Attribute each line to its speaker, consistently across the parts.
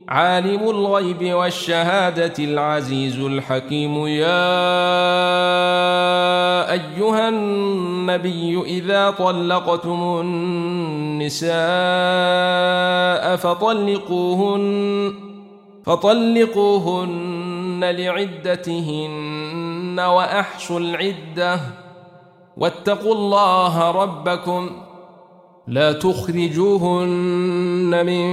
Speaker 1: عالم الغيب والشهادة العزيز الحكيم. يا أيها النبي إذا طلقتم النساء فطلقوهن لعدتهن وأحصوا العدة واتقوا الله ربكم لا تخرجوهن من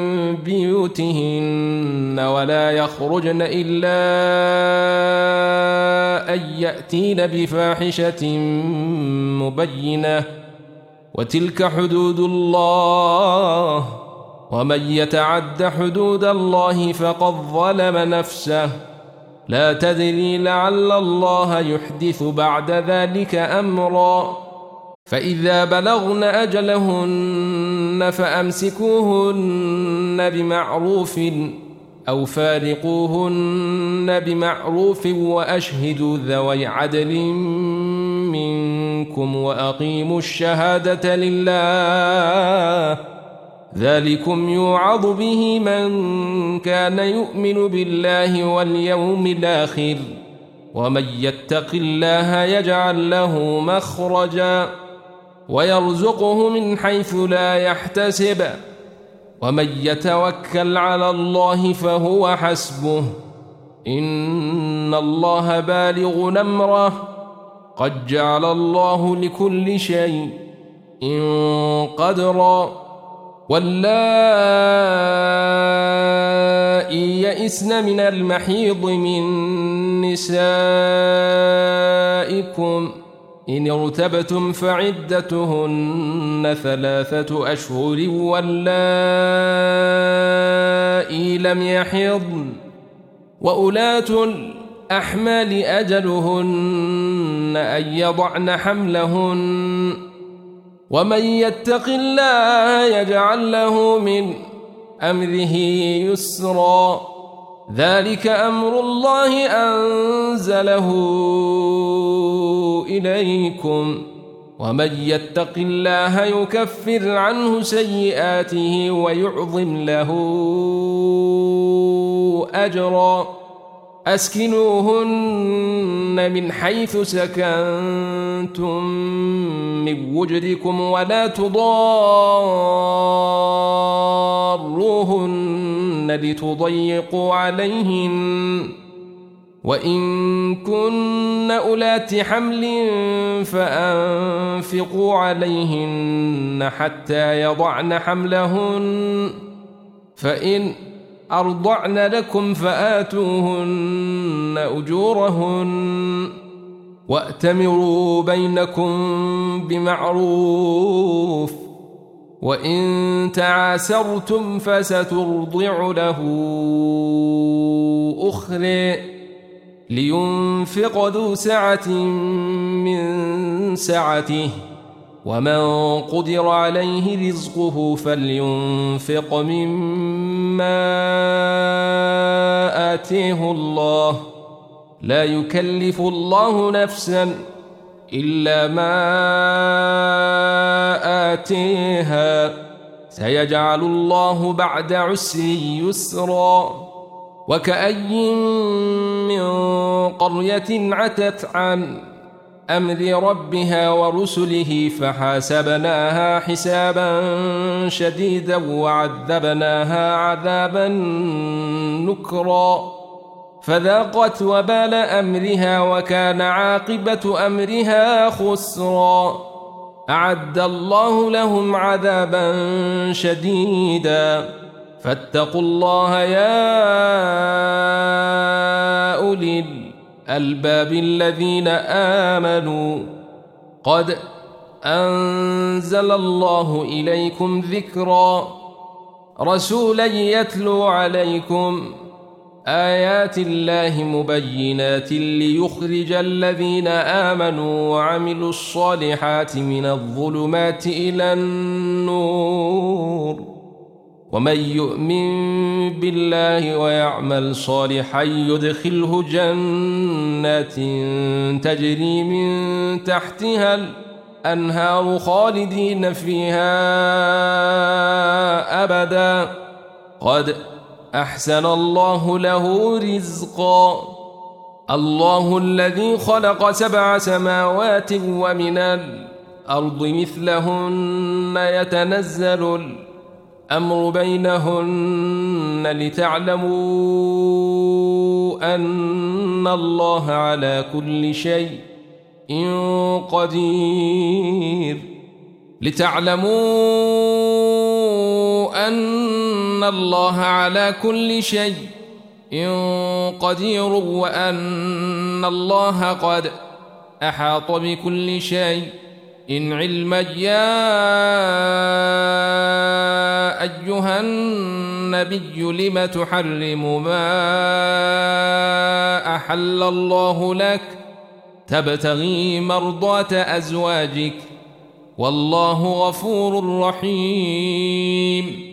Speaker 1: بيوتهن ولا يخرجن إلا أن يأتين بفاحشة مبينة وتلك حدود الله ومن يتعد حدود الله فقد ظلم نفسه لا تدري لعل الله يحدث بعد ذلك أمرا. فإذا بلغن أجلهن فأمسكوهن بمعروف أو فارقوهن بمعروف وأشهدوا ذوي عدل منكم وأقيموا الشهادة لله ذلكم يوعظ به من كان يؤمن بالله واليوم الآخر ومن يتق الله يجعل له مخرجا ويرزقه من حيث لا يحتسب ومن يتوكل على الله فهو حسبه إن الله بالغ أمره قد جعل الله لكل شيء قدرا. واللائي يئسن من المحيض من نسائكم إن ارتبتم فعدتهن 3 أشهر واللائي لم يحضن وأولاة الأحمال أجلهن أن يضعن حملهن ومن يتق الله يجعل له من أمره يسرا ذلك أمر الله أنزله إليكم ومن يتق الله يكفر عنه سيئاته ويعظم له أجرا. أسكنوهن من حيث سكنتم من وجدكم ولا تضاروهن لتضيقوا عليهن وإن كن أولات حمل فأنفقوا عليهن حتى يضعن حملهن فإن أرضعن لكم فآتوهن أجورهن وأتمروا بينكم بمعروف وإن تعاسرتم فسترضع له أخرى لينفق ذو سعة من سعته ومن قدر عليه رزقه فلينفق مما آتيه الله لا يكلف الله نفسا إلا ما آتيها سيجعل الله بعد عسر يسرا. وكأي من قرية عتت عن أمر ربها ورسله فحاسبناها حسابا شديدا وعذبناها عذابا نكرا فذاقت وبال أمرها وكان عاقبة أمرها خسرا. أعد الله لهم عذابا شديدا فاتقوا الله يا أولي الألباب الذين آمنوا قد أنزل الله إليكم ذكرا رسولا يتلو عليكم آيات الله مبينات ليخرج الذين آمنوا وعملوا الصالحات من الظلمات إلى النور ومن يؤمن بالله ويعمل صالحا يدخله جنات تجري من تحتها الأنهار خالدين فيها أبدا قد أحسن الله له رزقا. الله الذي خلق 7 سماوات ومن الأرض مثلهن يتنزل الأمر بينهن لتعلموا أن الله على كل شيء قدير أن الله على كل شيء قدير وأن الله قد أحاط بكل شيء علما. يا أيها النبي لم تحرم ما أحل الله لك تبتغي مرضات أزواجك والله غفور رحيم.